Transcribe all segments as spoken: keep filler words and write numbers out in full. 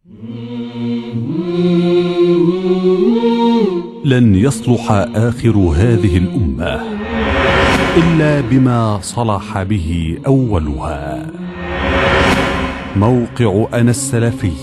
لن يصلح آخر هذه الأمة إلا بما صلح به أولها. موقع أنا السلفي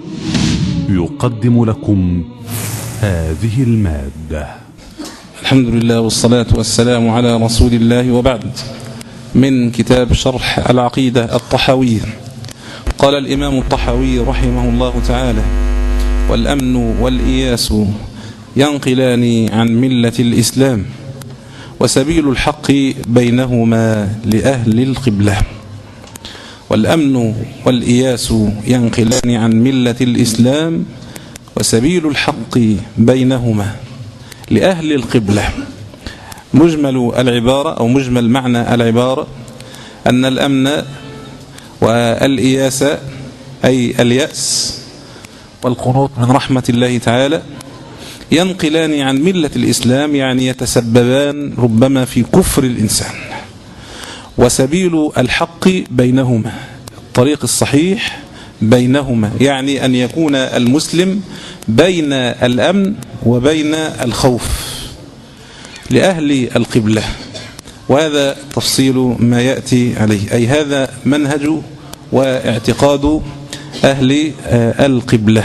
يقدم لكم هذه المادة. الحمد لله والصلاة والسلام على رسول الله، وبعد. من كتاب شرح العقيدة الطحاوية. قال الإمام الطحاوي رحمه الله تعالى: والأمن والإياس ينقلان عن ملة الإسلام، وسبيل الحق بينهما لأهل القبلة. والأمن والإياس ينقلان عن ملة الإسلام، وسبيل الحق بينهما لأهل القبلة. مجمل العبارة أو مجمل معنى العبارة أن الأمن والإياس أي اليأس والقنوط من رحمة الله تعالى ينقلان عن ملة الإسلام، يعني يتسببان ربما في كفر الإنسان. وسبيل الحق بينهما، الطريق الصحيح بينهما، يعني أن يكون المسلم بين الأمن وبين الخوف لأهل القبلة. وهذا تفصيل ما يأتي عليه، أي هذا منهج واعتقاد أهل القبلة.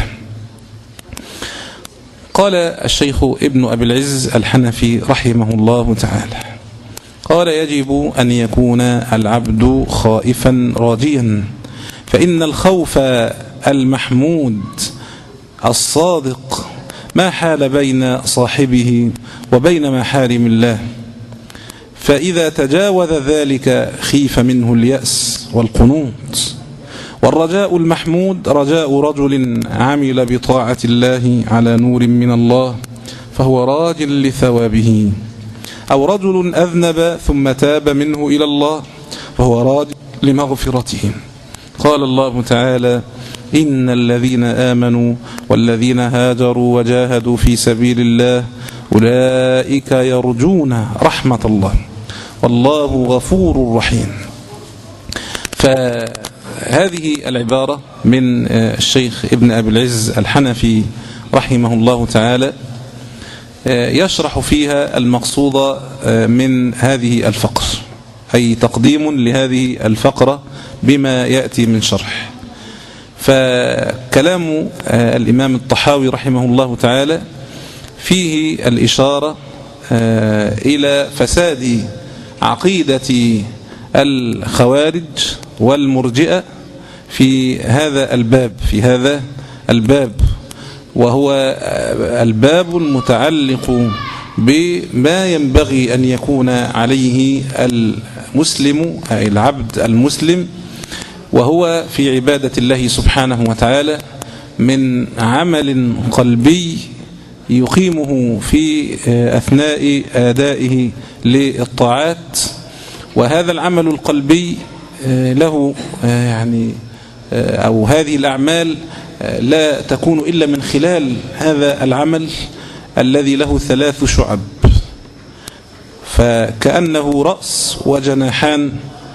قال الشيخ ابن أبي العز الحنفي رحمه الله تعالى، قال: يجب أن يكون العبد خائفا راجيا، فإن الخوف المحمود الصادق ما حال بين صاحبه وبين محارم الله، فإذا تجاوز ذلك خيف منه اليأس والقنوط. والرجاء المحمود رجاء رجل عمل بطاعة الله على نور من الله فهو راج لثوابه، أو رجل أذنب ثم تاب منه إلى الله فهو راج لمغفرته. قال الله تعالى: إن الذين آمنوا والذين هاجروا وجاهدوا في سبيل الله أولئك يرجون رحمة الله والله غفور رحيم. فهذه العبارة من الشيخ ابن أبي العز الحنفي رحمه الله تعالى يشرح فيها المقصود من هذه الفقرة، أي تقديم لهذه الفقرة بما يأتي من شرح. فكلام الإمام الطحاوي رحمه الله تعالى فيه الإشارة إلى فساد عقيدة الخوارج والمرجئة في هذا الباب في هذا الباب وهو الباب المتعلق بما ينبغي أن يكون عليه المسلم أي العبد المسلم، وهو في عبادة الله سبحانه وتعالى من عمل قلبي يقيمه في أثناء أدائه للطاعات. وهذا العمل القلبي له يعني أو هذه الأعمال لا تكون إلا من خلال هذا العمل الذي له ثلاث شعب، فكأنه رأس وجناحان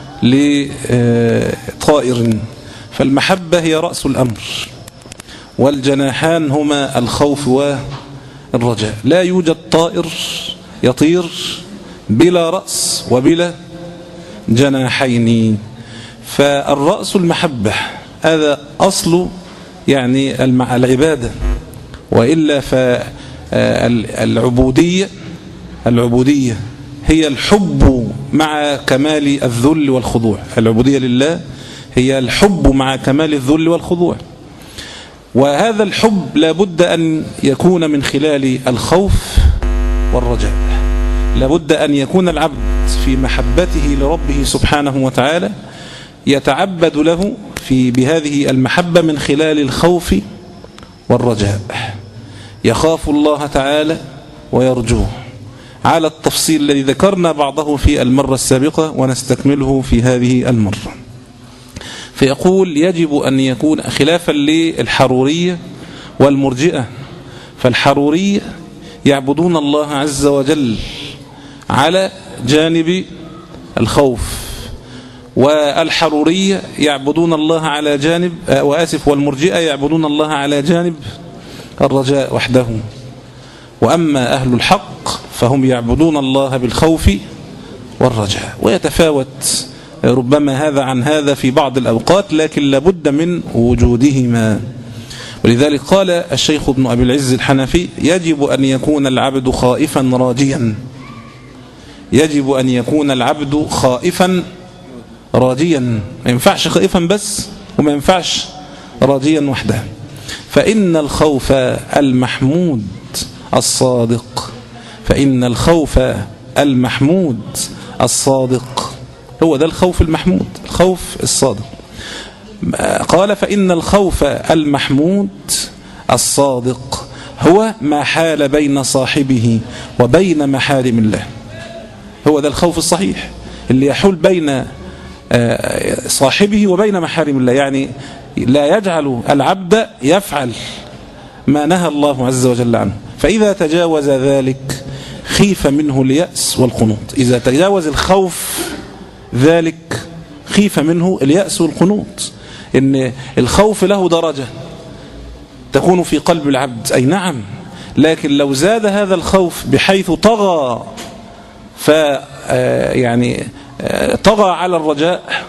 لطائر. فالمحبة هي رأس الأمر، والجناحان هما الخوف والرجاء. لا يوجد طائر يطير بلا رأس وبلا جناحين. فالرأس المحبة، هذا أصل يعني العبادة، وإلا فالعبودية العبودية هي الحب مع كمال الذل والخضوع. العبودية لله هي الحب مع كمال الذل والخضوع، وهذا الحب لابد أن يكون من خلال الخوف والرجاء. لابد أن يكون العبد في محبته لربه سبحانه وتعالى يتعبد له في بهذه المحبة من خلال الخوف والرجاء، يخاف الله تعالى ويرجوه على التفصيل الذي ذكرنا بعضه في المرة السابقة ونستكمله في هذه المرة. فيقول: يجب أن يكون خلافا للحرورية والمرجئة. فالحرورية يعبدون الله عز وجل على جانب الخوف، والحرورية يعبدون الله على جانب، وآسف والمرجئة يعبدون الله على جانب الرجاء وحده. وأما أهل الحق فهم يعبدون الله بالخوف والرجاء، ويتفاوت ربما هذا عن هذا في بعض الأوقات، لكن لابد من وجودهما. ولذلك قال الشيخ ابن أبي العز الحنفي: يجب أن يكون العبد خائفا راجيا، يجب أن يكون العبد خائفا راجيا، ما ينفعش خائفا بس، وما ينفعش راجيا وحده. فإن الخوف المحمود الصادق فإن الخوف المحمود الصادق هو ده الخوف المحمود، الخوف الصادق. قال: فإن الخوف المحمود الصادق هو ما حال بين صاحبه وبين محارم الله. هو ده الخوف الصحيح اللي يحول بين صاحبه وبين محارم الله، يعني لا يجعل العبد يفعل ما نهى الله عز وجل عنه. فإذا تجاوز ذلك خيف منه اليأس والقنوط. إذا تجاوز الخوف ذلك خيف منه اليأس والقنوط. إن الخوف له درجة تكون في قلب العبد، أي نعم، لكن لو زاد هذا الخوف بحيث طغى ف يعني طغى على الرجاء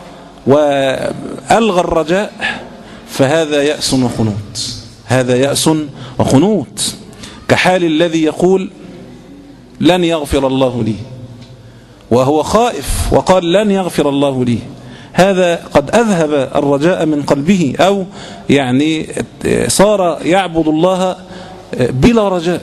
وألغى الرجاء، فهذا يأس وقنوط، هذا يأس وقنوط، كحال الذي يقول لن يغفر الله لي، وهو خائف وقال لن يغفر الله لي، هذا قد أذهب الرجاء من قلبه، أو يعني صار يعبد الله بلا رجاء،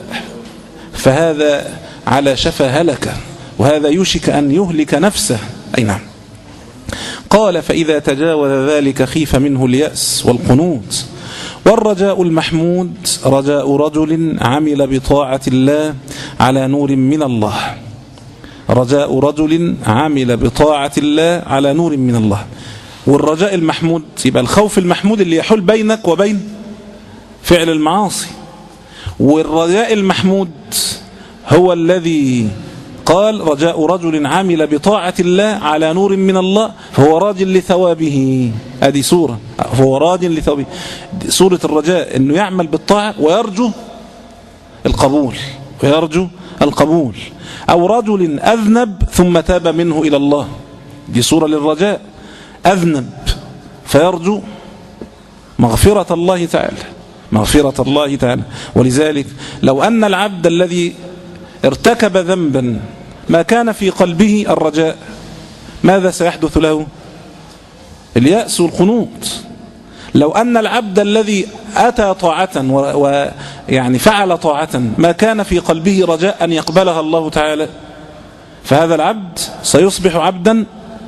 فهذا على شفا هلكة، وهذا يوشك أن يهلك نفسه. أي نعم. قال: فإذا تجاوز ذلك خيف منه اليأس والقنوط. والرجاء المحمود رجاء رجل عمل بطاعة الله على نور من الله، رجاء رجل عمل بطاعة الله على نور من الله. والرجاء المحمود يبقى الخوف المحمود اللي يحول بينك وبين فعل المعاصي. والرجاء المحمود هو الذي قال: رجاء رجل عمل بطاعة الله على نور من الله فهو راج لثوابه. هذه سورة، فهو راج لثوابه، سورة الرجاء، أنه يعمل بالطاعة ويرجو القبول، ويرجو القبول. أو رجل أذنب ثم تاب منه إلى الله، دي سورة للرجاء، أذنب فيرجو مغفرة الله تعالى، مغفرة الله تعالى. ولذلك لو أن العبد الذي ارتكب ذنبا ما كان في قلبه الرجاء، ماذا سيحدث له؟ اليأس والقنوط. لو أن العبد الذي أتى طاعة ويعني فعل طاعة ما كان في قلبه رجاء أن يقبلها الله تعالى، فهذا العبد سيصبح عبدا،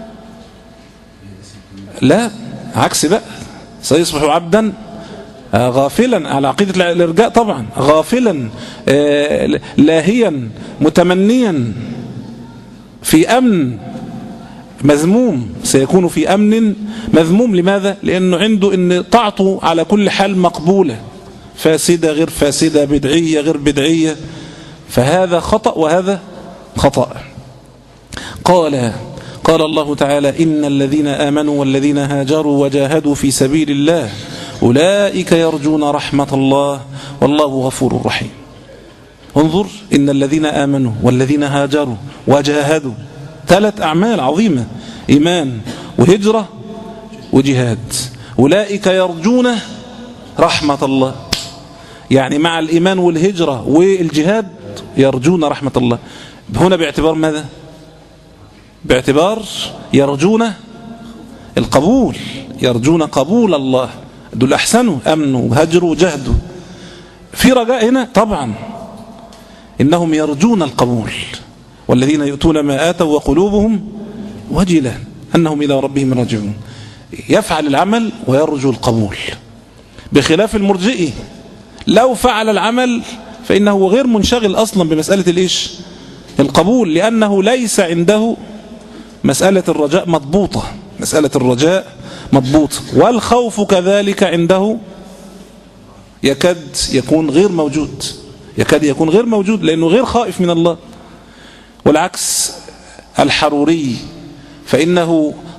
لا عكس بقى، سيصبح عبدا غافلا على عقيدة الإرجاء طبعا، غافلا لاهيا متمنيا في أمن مذموم، سيكون في أمن مذموم. لماذا؟ لأنه عنده أن طاعته على كل حال مقبولة، فاسدة غير فاسدة، بدعية غير بدعية، فهذا خطأ وهذا خطأ. قال قال الله تعالى: إن الذين آمنوا والذين هاجروا وجاهدوا في سبيل الله أولئك يرجون رحمة الله والله غفور رحيم. انظر، إن الذين آمنوا والذين هاجروا وجاهدوا، ثلاث أعمال عظيمة: إيمان وهجرة وجهاد. أولئك يرجون رحمة الله، يعني مع الإيمان والهجرة والجهاد يرجون رحمة الله. هنا باعتبار ماذا؟ باعتبار يرجون القبول، يرجون قبول الله. دول أحسنوا، أمنوا وهجروا وجهدوا. في رجاء هنا طبعا، إنهم يرجون القبول، والذين يؤتون ما آتوا وقلوبهم وجلة أنهم إلى ربهم راجعون. يفعل العمل ويرجو القبول، بخلاف المرجئي لو فعل العمل فإنه غير منشغل أصلا بمسألة الإيش؟ القبول، لأنه ليس عنده مسألة الرجاء مضبوطة، مسألة الرجاء مضبوطة. والخوف كذلك عنده يكاد يكون غير موجود، يكاد يكون غير موجود لأنه غير خائف من الله. والعكس الحروري، فإنه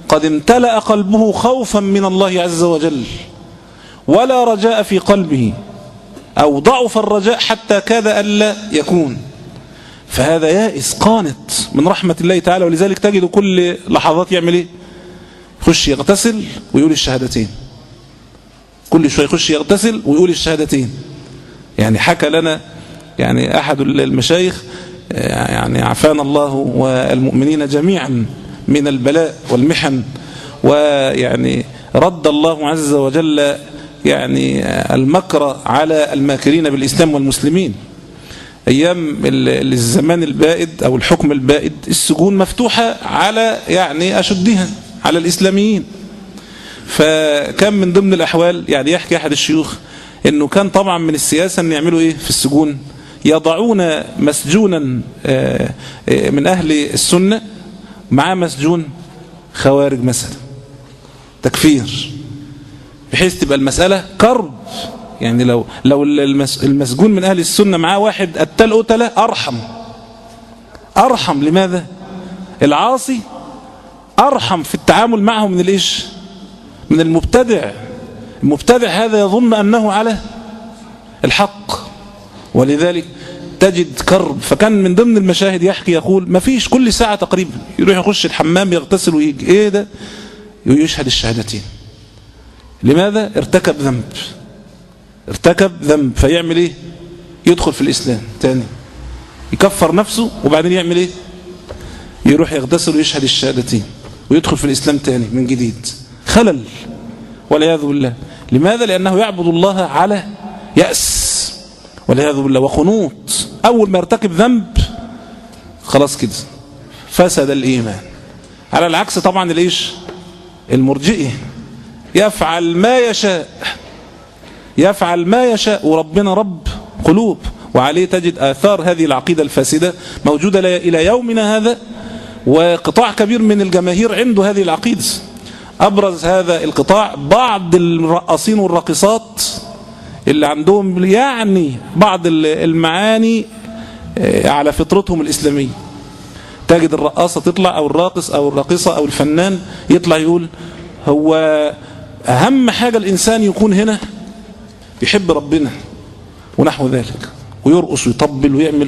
قد امتلأ قلبه خوفا من الله عز وجل ولا رجاء في قلبه، أو ضعف الرجاء حتى كاد ألا يكون، فهذا يائس قانط من رحمة الله تعالى. ولذلك تجد كل لحظات يعمل ايه؟ يخش يغتسل ويقول الشهادتين، كل شوية يخش يغتسل ويقول الشهادتين. يعني حكى لنا يعني أحد المشايخ، يعني عافانا الله والمؤمنين جميعا من البلاء والمحن، ويعني رد الله عز وجل يعني المكر على الماكرين بالإسلام والمسلمين. أيام الزمان البائد أو الحكم البائد السجون مفتوحة على يعني أشدها على الإسلاميين. فكان من ضمن الأحوال يعني يحكي أحد الشيوخ أنه كان طبعا من السياسة أن يعملوا إيه في السجون، يضعون مسجونا من أهل السنة مع مسجون خوارج مثلا، تكفير، بحيث تبقى المسألة كرب. يعني لو لو المسجون من أهل السنة معاه واحد قتل قتلة أرحم أرحم لماذا؟ العاصي أرحم في التعامل معه من الإيش؟ من المبتدع. المبتدع هذا يظن أنه على الحق، ولذلك تجد كرب. فكان من ضمن المشاهد يحكي يقول ما فيش كل ساعة تقريبا يروح يخش الحمام يغتسل ويجي ايه ده؟ يشهد الشهادتين. لماذا؟ ارتكب ذنب ارتكب ذنب فيعمل ايه؟ يدخل في الإسلام تاني، يكفر نفسه وبعدين يعمل ايه؟ يروح يغتسل ويشهد الشهادتين ويدخل في الإسلام تاني من جديد. خلل والعياذ بالله. لماذا؟ لأنه يعبد الله على يأس والعياذ بالله وخنوط. أول ما يرتكب ذنب خلاص كده فسد الإيمان. على العكس طبعا الإيش؟ المرجئي يفعل ما يشاء يفعل ما يشاء وربنا رب قلوب، وعليه تجد آثار هذه العقيدة الفاسدة موجودة إلى يومنا هذا، وقطاع كبير من الجماهير عنده هذه العقيدة. أبرز هذا القطاع بعض الرقصين والراقصات اللي عندهم يعني بعض المعاني على فطرتهم الإسلامية. تجد الرقاصة تطلع أو الراقص أو الراقصة أو الفنان يطلع يقول هو أهم حاجة الإنسان يكون هنا يحب ربنا ونحو ذلك، ويرقص ويطبل ويعمل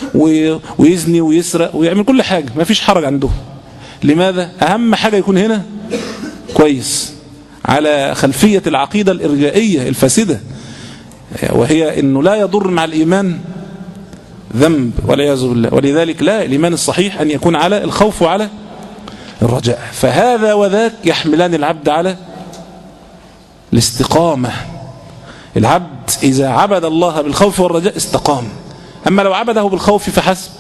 ويزني ويسرق ويعمل كل حاجة، ما فيش حرج عنده. لماذا؟ أهم حاجة يكون هنا كويس، على خلفية العقيدة الإرجائية الفاسدة، وهي أنه لا يضر مع الإيمان ذنب والعياذ بالله. ولذلك لا، الإيمان الصحيح أن يكون على الخوف وعلى الرجاء. فهذا وذاك يحملان العبد على الاستقامة. العبد إذا عبد الله بالخوف والرجاء استقام. أما لو عبده بالخوف فحسب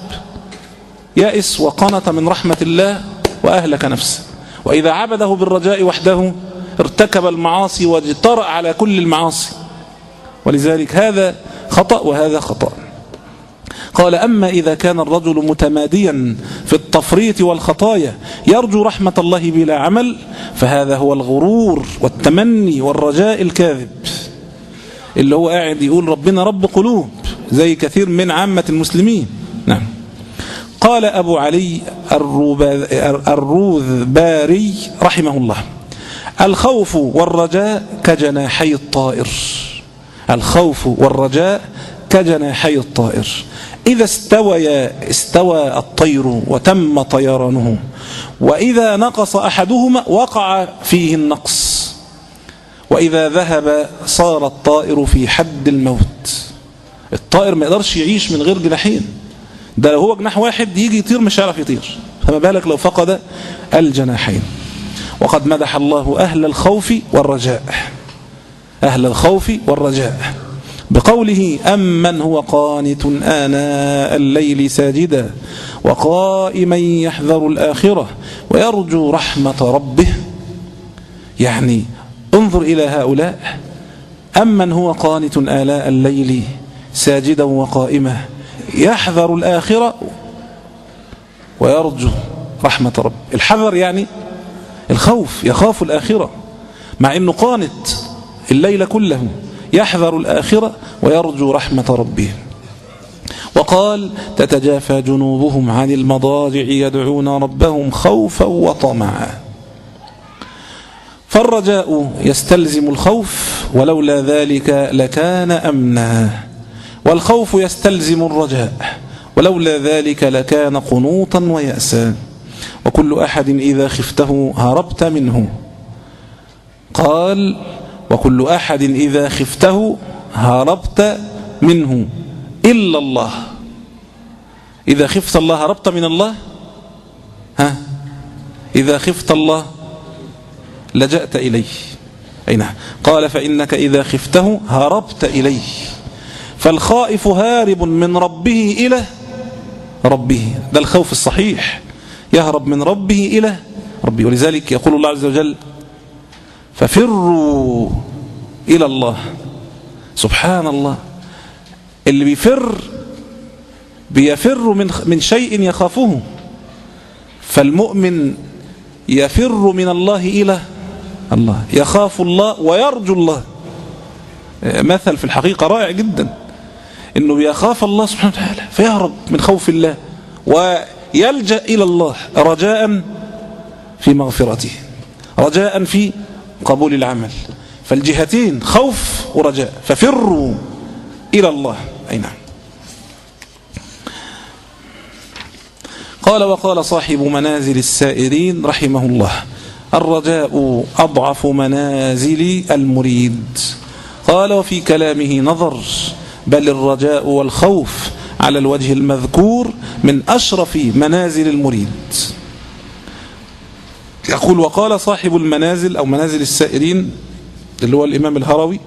يائس وقنط من رحمة الله وأهلك نفسه. وإذا عبده بالرجاء وحده ارتكب المعاصي واجترأ على كل المعاصي. ولذلك هذا خطأ وهذا خطأ. قال أما إذا كان الرجل متماديا في التفريط والخطايا يرجو رحمة الله بلا عمل، فهذا هو الغرور والتمني والرجاء الكاذب، اللي هو قاعد يقول ربنا رب قلوب زي كثير من عامة المسلمين. نعم. قال أبو علي الروذباري رحمه الله: الخوف والرجاء كجناحي الطائر. الخوف والرجاء كجناحي الطائر، إذا استويا استوى الطير وتم طيرانه، وإذا نقص أحدهما وقع فيه النقص، وإذا ذهب صار الطائر في حد الموت. الطائر ما يقدرش يعيش من غير جناحين، ده لو هو جناح واحد يجي يطير مش هيعرف يطير، فما بالك لو فقد الجناحين. وقد مدح الله أهل الخوف والرجاء، أهل الخوف والرجاء بقوله: أمن هو قانت آناء الليل ساجدا وقائما يحذر الآخرة ويرجو رحمة ربه. يعني انظر إلى هؤلاء: أمن هو قانت آناء الليل ساجدا وقائما يحذر الآخرة ويرجو رحمة ربه. الحذر يعني الخوف، يخاف الآخرة، مع أنه قانت الليل كله، يحذر الآخرة ويرجو رحمة ربه. وقال: تتجافى جنوبهم عن المضاجع يدعون ربهم خوفا وطمعا. فالرجاء يستلزم الخوف ولولا ذلك لكان أمنا، والخوف يستلزم الرجاء ولولا ذلك لكان قنوطا ويأسا، وكل أحد إذا خفته هربت منه. قال وكل أحد إذا خفته هربت منه إلا الله. إذا خفت الله هربت من الله؟ ها؟ إذا خفت الله لجأت إليه. أي نعم. قال فإنك إذا خفته هربت إليه، فالخائف هارب من ربه إلى ربه، ده الخوف الصحيح، يهرب من ربه إلى ربه. ولذلك يقول الله عز وجل ففروا إلى الله. سبحان الله، اللي بيفر بيفر من من شيء يخافه، فالمؤمن يفر من الله إلى الله، يخاف الله ويرجو الله. مثل في الحقيقة رائع جدا، إنه بيخاف الله سبحانه وتعالى فيهرب من خوف الله ويلجأ إلى الله رجاء في مغفرته، رجاء في قبول العمل. فالجهتين خوف ورجاء، ففروا إلى الله. أي نعم. قال وقال صاحب منازل السائرين رحمه الله الرجاء أضعف منازل المريد. قال وفي كلامه نظر، بل الرجاء والخوف على الوجه المذكور من أشرف منازل المريد. يقول وقال صاحب المنازل أو منازل السائرين اللي هو الإمام الهروي،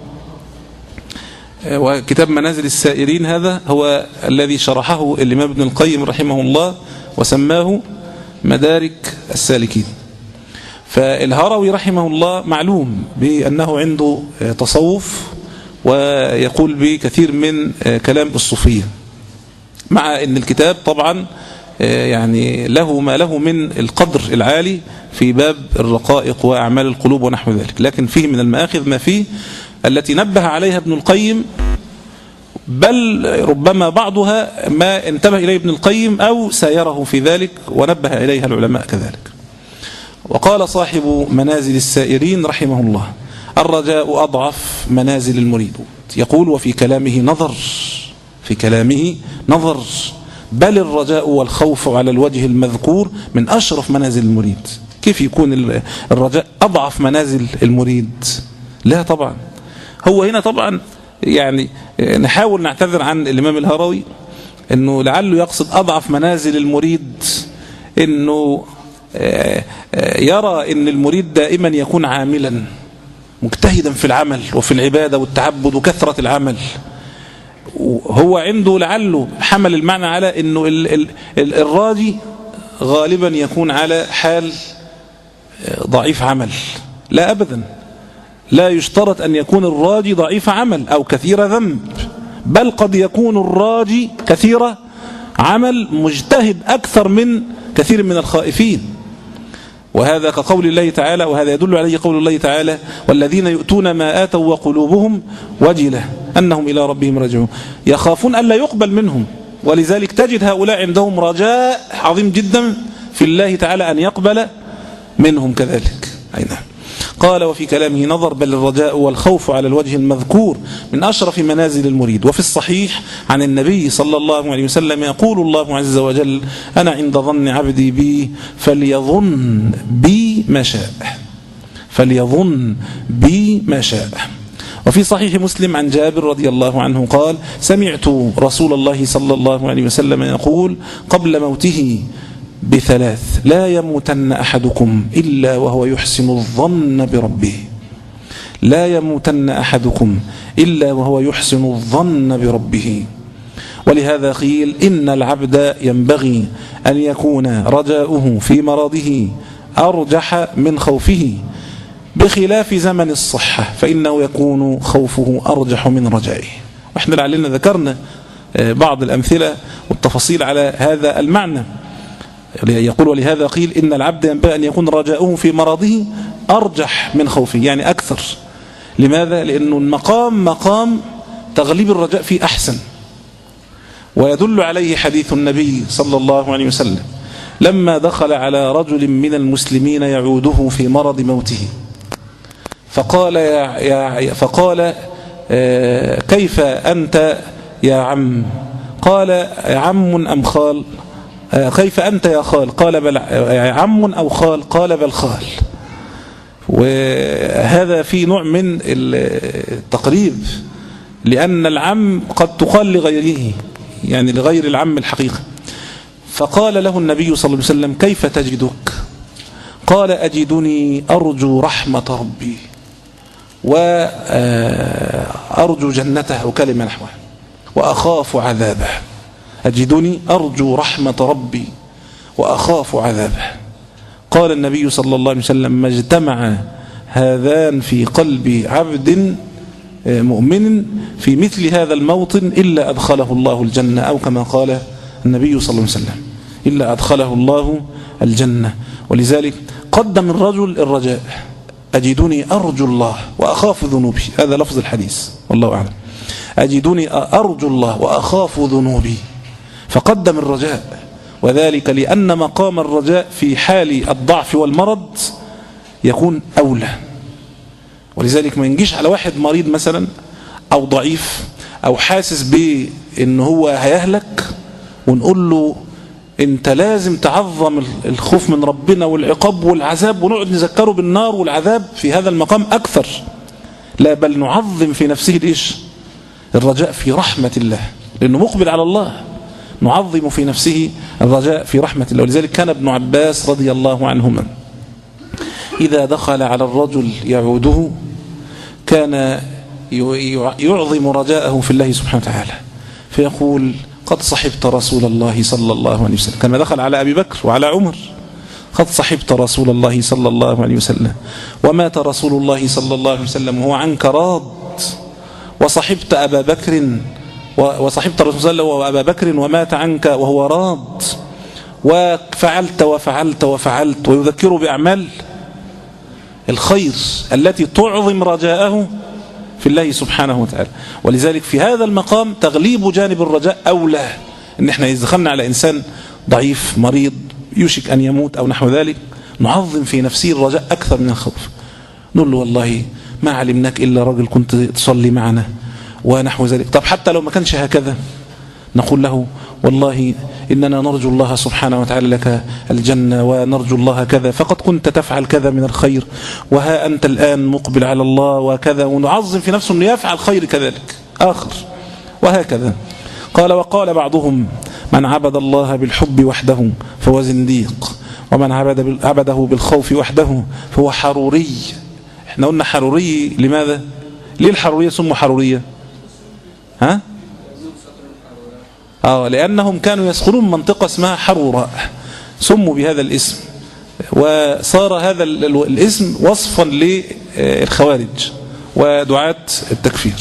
وكتاب منازل السائرين هذا هو الذي شرحه الإمام ابن القيم رحمه الله وسماه مدارك السالكين. فالهروي رحمه الله معلوم بأنه عنده تصوف ويقول بكثير من كلام الصوفية، مع أن الكتاب طبعا يعني له ما له من القدر العالي في باب الرقائق وأعمال القلوب ونحو ذلك، لكن فيه من المآخذ ما فيه التي نبه عليها ابن القيم، بل ربما بعضها ما انتبه إليه ابن القيم أو سايره في ذلك ونبه إليها العلماء كذلك. وقال صاحب منازل السائرين رحمه الله الرجاء أضعف منازل المريد. يقول وفي كلامه نظر، في كلامه نظر، بل الرجاء والخوف على الوجه المذكور من أشرف منازل المريد. كيف يكون الرجاء أضعف منازل المريد؟ لا طبعا. هو هنا طبعا يعني نحاول نعتذر عن الإمام الهروي أنه لعله يقصد أضعف منازل المريد أنه يرى أن المريد دائما يكون عاملا مجتهدا في العمل وفي العبادة والتعبد وكثرة العمل. هو عنده لعله حمل المعنى على أنه الراجي غالبا يكون على حال ضعيف عمل. لا أبدا، لا يشترط أن يكون الراجي ضعيف عمل أو كثير ذنب، بل قد يكون الراجي كثير عمل مجتهد أكثر من كثير من الخائفين. وهذا كقول الله تعالى، وهذا يدل عليه قول الله تعالى والذين يؤتون ما آتوا وقلوبهم وجلة أنهم إلى ربهم راجعون، يخافون ألا يقبل منهم، ولذلك تجد هؤلاء عندهم رجاء عظيم جدا في الله تعالى أن يقبل منهم كذلك. أي نعم. قال وفي كلامه نظر، بل الرجاء والخوف على الوجه المذكور من أشرف منازل المريد. وفي الصحيح عن النبي صلى الله عليه وسلم يقول الله عز وجل أنا عند ظن عبدي بي فليظن بي ما شاء، فليظن بي ما شاء. وفي صحيح مسلم عن جابر رضي الله عنه قال سمعت رسول الله صلى الله عليه وسلم يقول قبل موته بثلاث لا يموتن أحدكم إلا وهو يحسن الظن بربه، لا يموتن أحدكم إلا وهو يحسن الظن بربه. ولهذا قيل إن العبد ينبغي أن يكون رجاؤه في مرضه أرجح من خوفه، بخلاف زمن الصحة فإنه يكون خوفه أرجح من رجائه. وإحنا لعلنا ذكرنا بعض الأمثلة والتفاصيل على هذا المعنى. يقول ولهذا قيل إن العبد ينبغي أن يكون رجاؤه في مرضه أرجح من خوفه، يعني أكثر. لماذا؟ لأنه المقام مقام تغليب الرجاء فيه أحسن. ويدل عليه حديث النبي صلى الله عليه وسلم لما دخل على رجل من المسلمين يعوده في مرض موته، فقال يا يا فقال كيف أنت يا عم؟ قال عم أم خال؟ كيف أنت يا خال؟ قال بل عم أو خال؟ قال بل خال. وهذا في نوع من التقريب، لأن العم قد تقال لغيره، يعني لغير العم الحقيقة. فقال له النبي صلى الله عليه وسلم كيف تجدك؟ قال أجدني أرجو رحمة ربي وأرجو جنته أو كلمة نحوها وأخاف عذابه. أجدني أرجو رحمة ربي وأخاف عذابه. قال النبي صلى الله عليه وسلم ما اجتمع هذان في قلب عبد مؤمن في مثل هذا الموطن إلا أدخله الله الجنة، أو كما قال النبي صلى الله عليه وسلم إلا أدخله الله الجنة. ولذلك قدم الرجل الرجاء، أجدني أرجو الله وأخاف ذنوبي، هذا لفظ الحديث والله أعلم، أجدني أرجو الله وأخاف ذنوبي، فقدم الرجاء، وذلك لأن مقام الرجاء في حال الضعف والمرض يكون أولى. ولذلك ما ينجيش على واحد مريض مثلا أو ضعيف أو حاسس بأن هو هيهلك ونقول له انت لازم تعظم الخوف من ربنا والعقاب والعذاب، ونقعد نذكره بالنار والعذاب في هذا المقام أكثر. لا، بل نعظم في نفسه الإيش؟ الرجاء في رحمة الله، لأنه مقبل على الله، نعظم في نفسه الرجاء في رحمة الله. ولذلك كان ابن عباس رضي الله عنهما إذا دخل على الرجل يعوده كان يعظم رجاءه في الله سبحانه وتعالى، فيقول قد صحبت رسول الله صلى الله عليه وسلم، كما دخل على أبي بكر وعلى عمر، قد صحبت رسول الله صلى الله عليه وسلم ومات رسول الله صلى الله عليه وسلم وهو عنك راض، وصحبت أبا بكر وصحبت رسول الله وأبا بكر ومات عنك وهو راض، وفعلت وفعلت وفعلت، ويذكره بأعمال الخير التي تعظم رجاءه في الله سبحانه وتعالى. ولذلك في هذا المقام تغليب جانب الرجاء أولى. إن احنا إذا دخلنا على إنسان ضعيف مريض يوشك أن يموت أو نحو ذلك، نعظم في نفسه الرجاء أكثر من الخوف، نقول له والله ما علمناك إلا رجل كنت تصلي معنا ونحو ذلك. طب حتى لو ما كانش هكذا نقول له والله إننا نرجو الله سبحانه وتعالى لك الجنة، ونرجو الله كذا، فقد كنت تفعل كذا من الخير، وها أنت الآن مقبل على الله وكذا، ونعظم في نفسه أنه يفعل خير كذلك آخر، وهكذا. قال وقال بعضهم من عبد الله بالحب وحده فهو زنديق، ومن عبد عبده بالخوف وحده فهو حروري. احنا قلنا حروري لماذا؟ ليه الحرورية سموا حرورية؟ ها؟ آه لأنهم كانوا يسخنون منطقة اسمها حروراء، سموا بهذا الاسم، وصار هذا الاسم وصفا للخوارج ودعاة التكفير.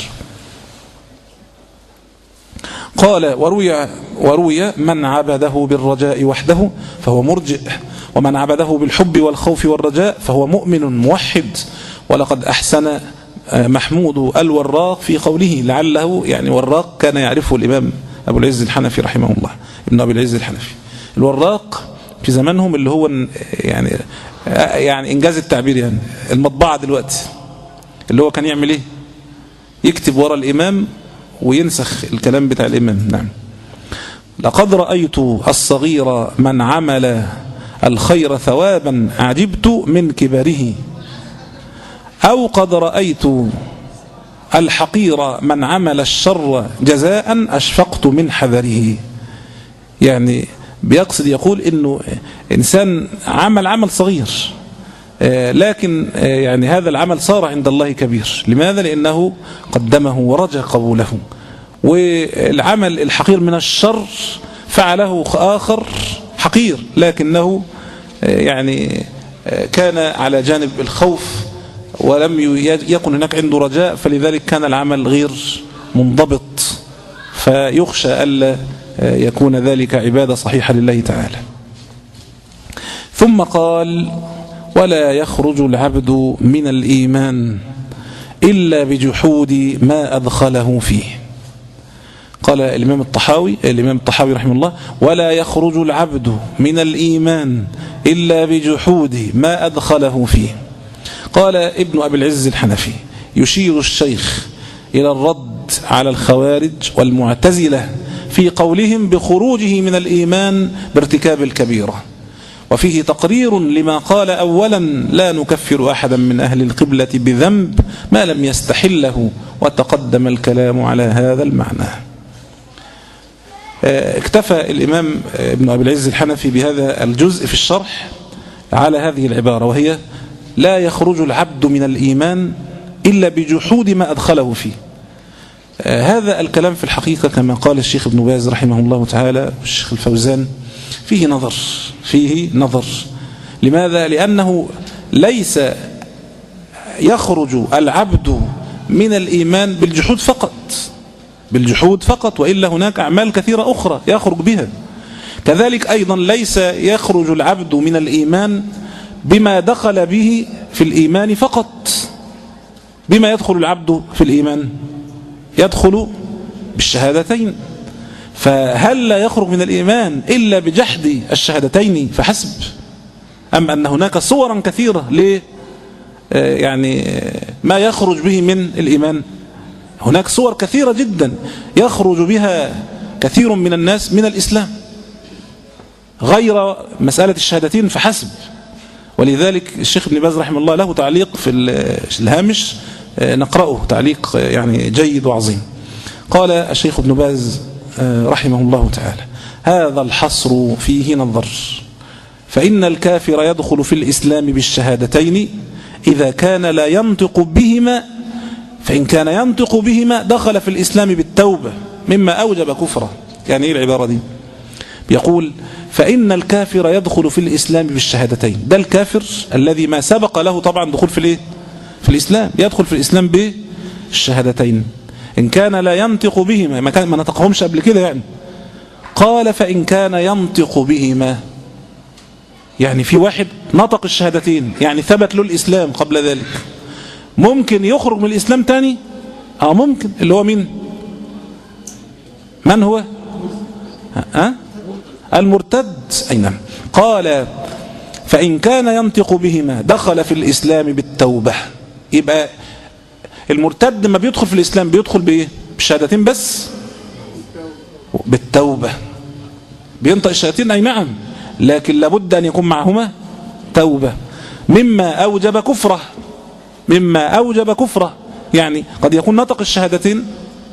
قال وروي, وروي من عبده بالرجاء وحده فهو مرجئ، ومن عبده بالحب والخوف والرجاء فهو مؤمن موحد. ولقد أحسن محمود الوراق في قوله، لعله يعني وراق كان يعرفه الإمام أبو العز الحنفي رحمه الله، ابن أبي العز الحنفي. الوراق في زمانهم اللي هو يعني يعني إنجاز التعبير، يعني المطبعة دلوقتي، اللي هو كان يعمل إيه؟ يكتب وراء الإمام وينسخ الكلام بتاع الإمام. نعم. لقد رأيت الصغير من عمل الخير ثوابا عجبت من كبره، أو قد رأيت الحقير من عمل الشر جزاء أشفقت من حذره. يعني بيقصد يقول إنه إنسان عمل عمل صغير، لكن يعني هذا العمل صار عند الله كبير. لماذا؟ لأنه قدمه ورجى قبوله. والعمل الحقير من الشر فعله آخر حقير، لكنه يعني كان على جانب الخوف ولم يكن هناك عنده رجاء، فلذلك كان العمل غير منضبط، فيخشى ألا يكون ذلك عبادة صحيحة لله تعالى. ثم قال ولا يخرج العبد من الإيمان إلا بجحود ما أدخله فيه. قال الإمام الطحاوي الإمام الطحاوي رحمه الله ولا يخرج العبد من الإيمان إلا بجحود ما أدخله فيه. قال ابن أبي العز الحنفي: يشير الشيخ إلى الرد على الخوارج والمعتزلة في قولهم بخروجه من الإيمان بارتكاب الكبيرة، وفيه تقرير لما قال: أولا لا نكفر أحدا من أهل القبلة بذنب ما لم يستحله، وتقدم الكلام على هذا المعنى. اكتفى الإمام ابن أبي العز الحنفي بهذا الجزء في الشرح على هذه العبارة، وهي: لا يخرج العبد من الإيمان إلا بجحود ما أدخله فيه. هذا الكلام في الحقيقة كما قال الشيخ ابن باز رحمه الله تعالى والشيخ الفوزان فيه نظر فيه نظر لماذا؟ لأنه ليس يخرج العبد من الإيمان بالجحود فقط بالجحود فقط وإلا هناك أعمال كثيرة أخرى يخرج بها. كذلك أيضا ليس يخرج العبد من الإيمان بما دخل به في الإيمان فقط. بما يدخل العبد في الإيمان؟ يدخل بالشهادتين. فهل لا يخرج من الإيمان إلا بجحد الشهادتين فحسب؟ أم أن هناك صورا كثيرة ل يعني ما يخرج به من الإيمان؟ هناك صور كثيرة جدا يخرج بها كثير من الناس من الإسلام غير مسألة الشهادتين فحسب. ولذلك الشيخ ابن باز رحمه الله له تعليق في الهامش نقرأه، تعليق يعني جيد وعظيم. قال الشيخ ابن باز رحمه الله تعالى: هذا الحصر فيه نظر، فإن الكافر يدخل في الإسلام بالشهادتين إذا كان لا ينطق بهما، فإن كان ينطق بهما دخل في الإسلام بالتوبة مما أوجب كفره. يعني إيه العبارة دي؟ بيقول: فإن الكافر يدخل في الإسلام بالشهادتين. ده الكافر الذي ما سبق له طبعا دخول في الإيه؟ في الإسلام، يدخل في الإسلام بالشهادتين إن كان لا ينطق بهما، ما, كان ما نطقهمش قبل كده يعني. قال: فإن كان ينطق بهما، يعني في واحد نطق الشهادتين يعني ثبت له الإسلام قبل ذلك، ممكن يخرج من الإسلام تاني؟ آه ممكن. اللي هو مين؟ من هو؟ أه؟ المرتد. أي نعم. قال: فإن كان ينطق بهما دخل في الإسلام بالتوبة. يبقى المرتد ما بيدخل في الإسلام بيدخل بإيه؟ بالشهادتين بس؟ بالتوبة. بينطق الشهادتين أي نعم، لكن لابد أن يكون معهما توبة مما أوجب كفره مما أوجب كفره. يعني قد يكون نطق الشهادتين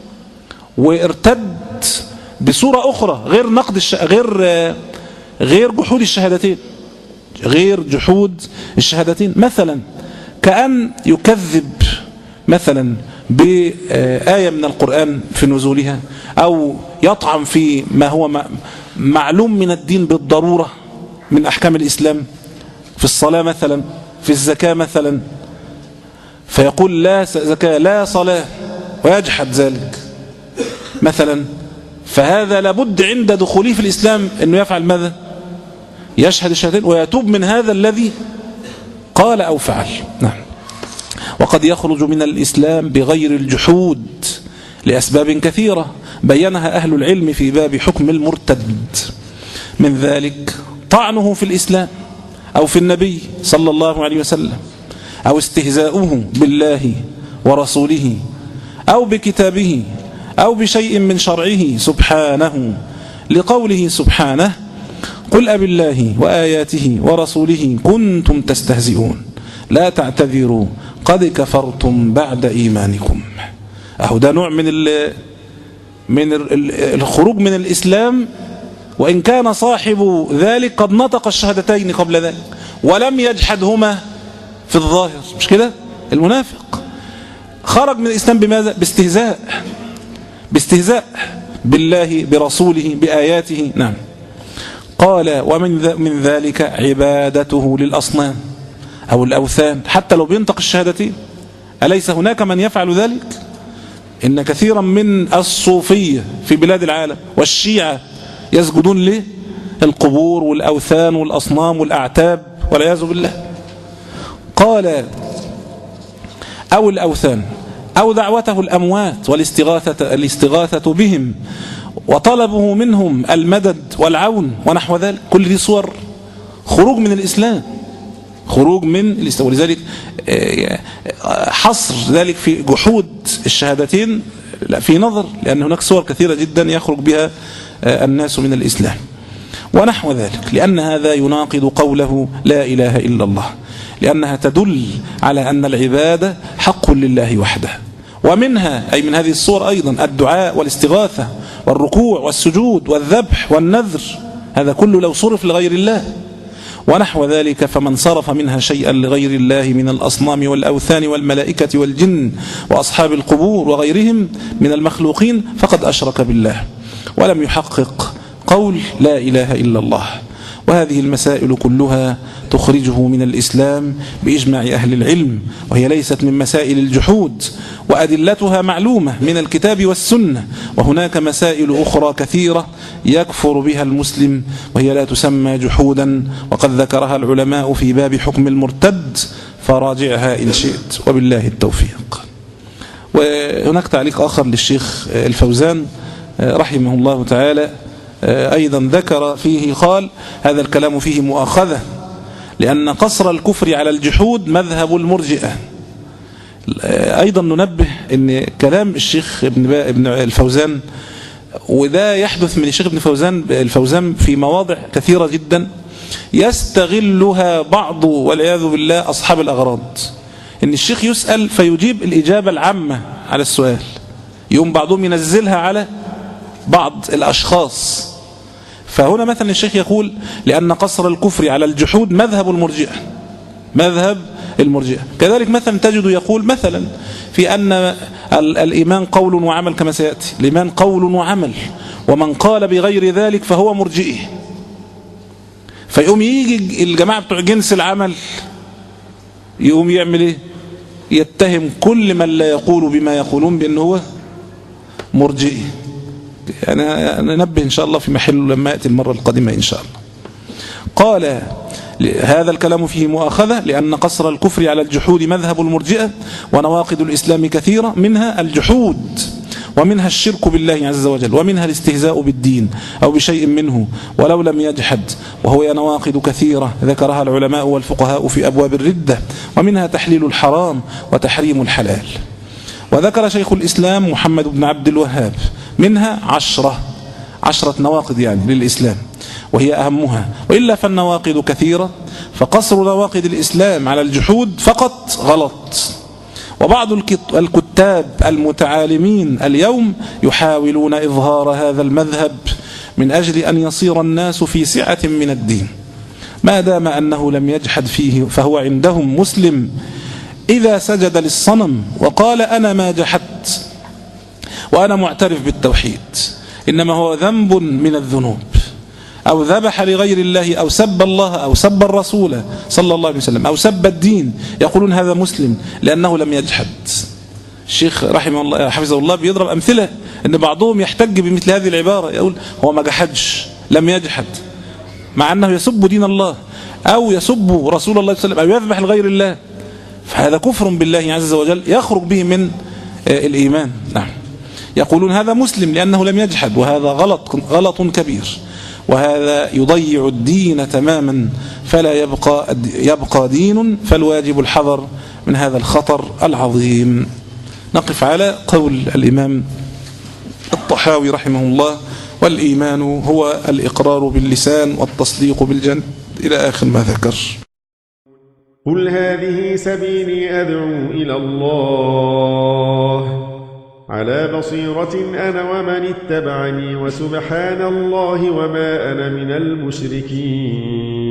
وارتد بصورة أخرى غير نقد الش... غير غير جحود الشهادتين غير جحود الشهادتين مثلا كأن يكذب مثلا بآية من القرآن في نزولها، أو يطعن في ما هو معلوم من الدين بالضرورة من أحكام الإسلام، في الصلاة مثلا، في الزكاة مثلا، فيقول لا زكاة لا صلاة ويجحد ذلك مثلا. فهذا لابد عند دخوله في الإسلام أنه يفعل ماذا؟ يشهد الشهادتين ويتوب من هذا الذي قال أو فعل. نعم. وقد يخرج من الإسلام بغير الجحود لأسباب كثيرة بينها أهل العلم في باب حكم المرتد. من ذلك طعنه في الإسلام أو في النبي صلى الله عليه وسلم، أو استهزاؤه بالله ورسوله أو بكتابه أو بشيء من شرعه سبحانه، لقوله سبحانه: قل أب الله وآياته ورسوله كنتم تستهزئون لا تعتذروا قد كفرتم بعد إيمانكم. أهو ده نوع من من الخروج من الإسلام، وإن كان صاحب ذلك قد نطق الشهادتين قبل ذلك ولم يجحدهما في الظاهر. مش كده؟ المنافق خرج من الإسلام بماذا؟ باستهزاء باستهزاء بالله برسوله بآياته. نعم. قال: ومن من ذلك عبادته للأصنام أو الأوثان، حتى لو بينطق الشهادتين. أليس هناك من يفعل ذلك؟ إن كثيرا من الصوفية في بلاد العالم والشيعة يسجدون للقبور والأوثان والأصنام والأعتاب والعياذ بالله. قال: أو الأوثان أو دعوته الأموات والاستغاثة الاستغاثة بهم وطلبه منهم المدد والعون ونحو ذلك. كل دي صور خروج من الإسلام خروج من الإسلام. ولذلك حصر ذلك في جحود الشهادتين لا في نظر، لأن هناك صور كثيرة جدا يخرج بها الناس من الإسلام ونحو ذلك، لأن هذا يناقض قوله لا إله إلا الله، لأنها تدل على أن العبادة حق لله وحده. ومنها أي من هذه الصور أيضا الدعاء والاستغاثة والركوع والسجود والذبح والنذر، هذا كله لو صرف لغير الله ونحو ذلك. فمن صرف منها شيئا لغير الله من الأصنام والأوثان والملائكة والجن وأصحاب القبور وغيرهم من المخلوقين فقد أشرك بالله ولم يحقق قول لا إله إلا الله. وهذه المسائل كلها تخرجه من الإسلام بإجماع أهل العلم، وهي ليست من مسائل الجحود، وأدلتها معلومة من الكتاب والسنة. وهناك مسائل أخرى كثيرة يكفر بها المسلم وهي لا تسمى جحودا، وقد ذكرها العلماء في باب حكم المرتد، فراجعها إن شئت، وبالله التوفيق. وهناك تعليق آخر للشيخ الفوزان رحمه الله تعالى أيضا ذكر فيه، قال هذا الكلام فيه مؤاخذة، لأن قصر الكفر على الجحود مذهب المرجئة. أيضا ننبه أن كلام الشيخ ابن الفوزان، وده يحدث من الشيخ ابن الفوزان الفوزان في مواضع كثيرة جدا يستغلها بعض والعياذ بالله أصحاب الأغراض، أن الشيخ يسأل فيجيب الإجابة العامة على السؤال، يوم بعضهم ينزلها على بعض الأشخاص. فهنا مثلا الشيخ يقول لأن قصر الكفر على الجحود مذهب المرجئة، مذهب المرجئة. كذلك مثلا تجد يقول مثلا في أن الإيمان قول وعمل كما سيأتي، الإيمان قول وعمل، ومن قال بغير ذلك فهو مرجئي. فيقوم يجي الجماعة بتوع جنس العمل يقوم يعمل إيه؟ يتهم كل من لا يقول بما يقولون بأنه هو مرجئي. أنا ننبه إن شاء الله في محله لما يأتي المرة القادمة إن شاء الله. قال هذا الكلام فيه مؤاخذة، لأن قصر الكفر على الجحود مذهب المرجئة، ونواقض الإسلام كثيرة، منها الجحود، ومنها الشرك بالله عز وجل، ومنها الاستهزاء بالدين أو بشيء منه ولو لم يجحد، وهو نواقض كثيرة ذكرها العلماء والفقهاء في أبواب الردة، ومنها تحليل الحرام وتحريم الحلال. وذكر شيخ الإسلام محمد بن عبد الوهاب منها عشرة عشرة نواقض يعني للإسلام، وهي أهمها. وإلا فالنواقض كثيرة، فقصر نواقض الإسلام على الجحود فقط غلط. وبعض الكتاب المتعالمين اليوم يحاولون إظهار هذا المذهب من أجل أن يصير الناس في سعة من الدين، ما دام أنه لم يجحد فيه فهو عندهم مسلم. إذا سجد للصنم وقال أنا ما جحدت وأنا معترف بالتوحيد، إنما هو ذنب من الذنوب، أو ذبح لغير الله، أو سب الله، أو سب الرسول صلى الله عليه وسلم، أو سب الدين، يقولون هذا مسلم لأنه لم يجحد. الشيخ رحمه الله حفظه الله بيضرب أمثلة أن بعضهم يحتج بمثل هذه العبارة، يقول هو ما جحدش، لم يجحد، مع أنه يسب دين الله أو يسب رسول الله صلى الله عليه وسلم أو يذبح لغير الله، فهذا كفر بالله عز وجل يخرج به من الإيمان. نعم، يقولون هذا مسلم لأنه لم يجحد، وهذا غلط غلط كبير، وهذا يضيع الدين تماما، فلا يبقى يبقى دين، فالواجب الحذر من هذا الخطر العظيم. نقف على قول الإمام الطحاوي رحمه الله: والإيمان هو الإقرار باللسان والتصديق بالجنة، إلى آخر ما ذكر. قل هذه سبيلي أدعو إلى الله على بصيرة أنا ومن اتبعني، وسبحان الله وما أنا من المشركين.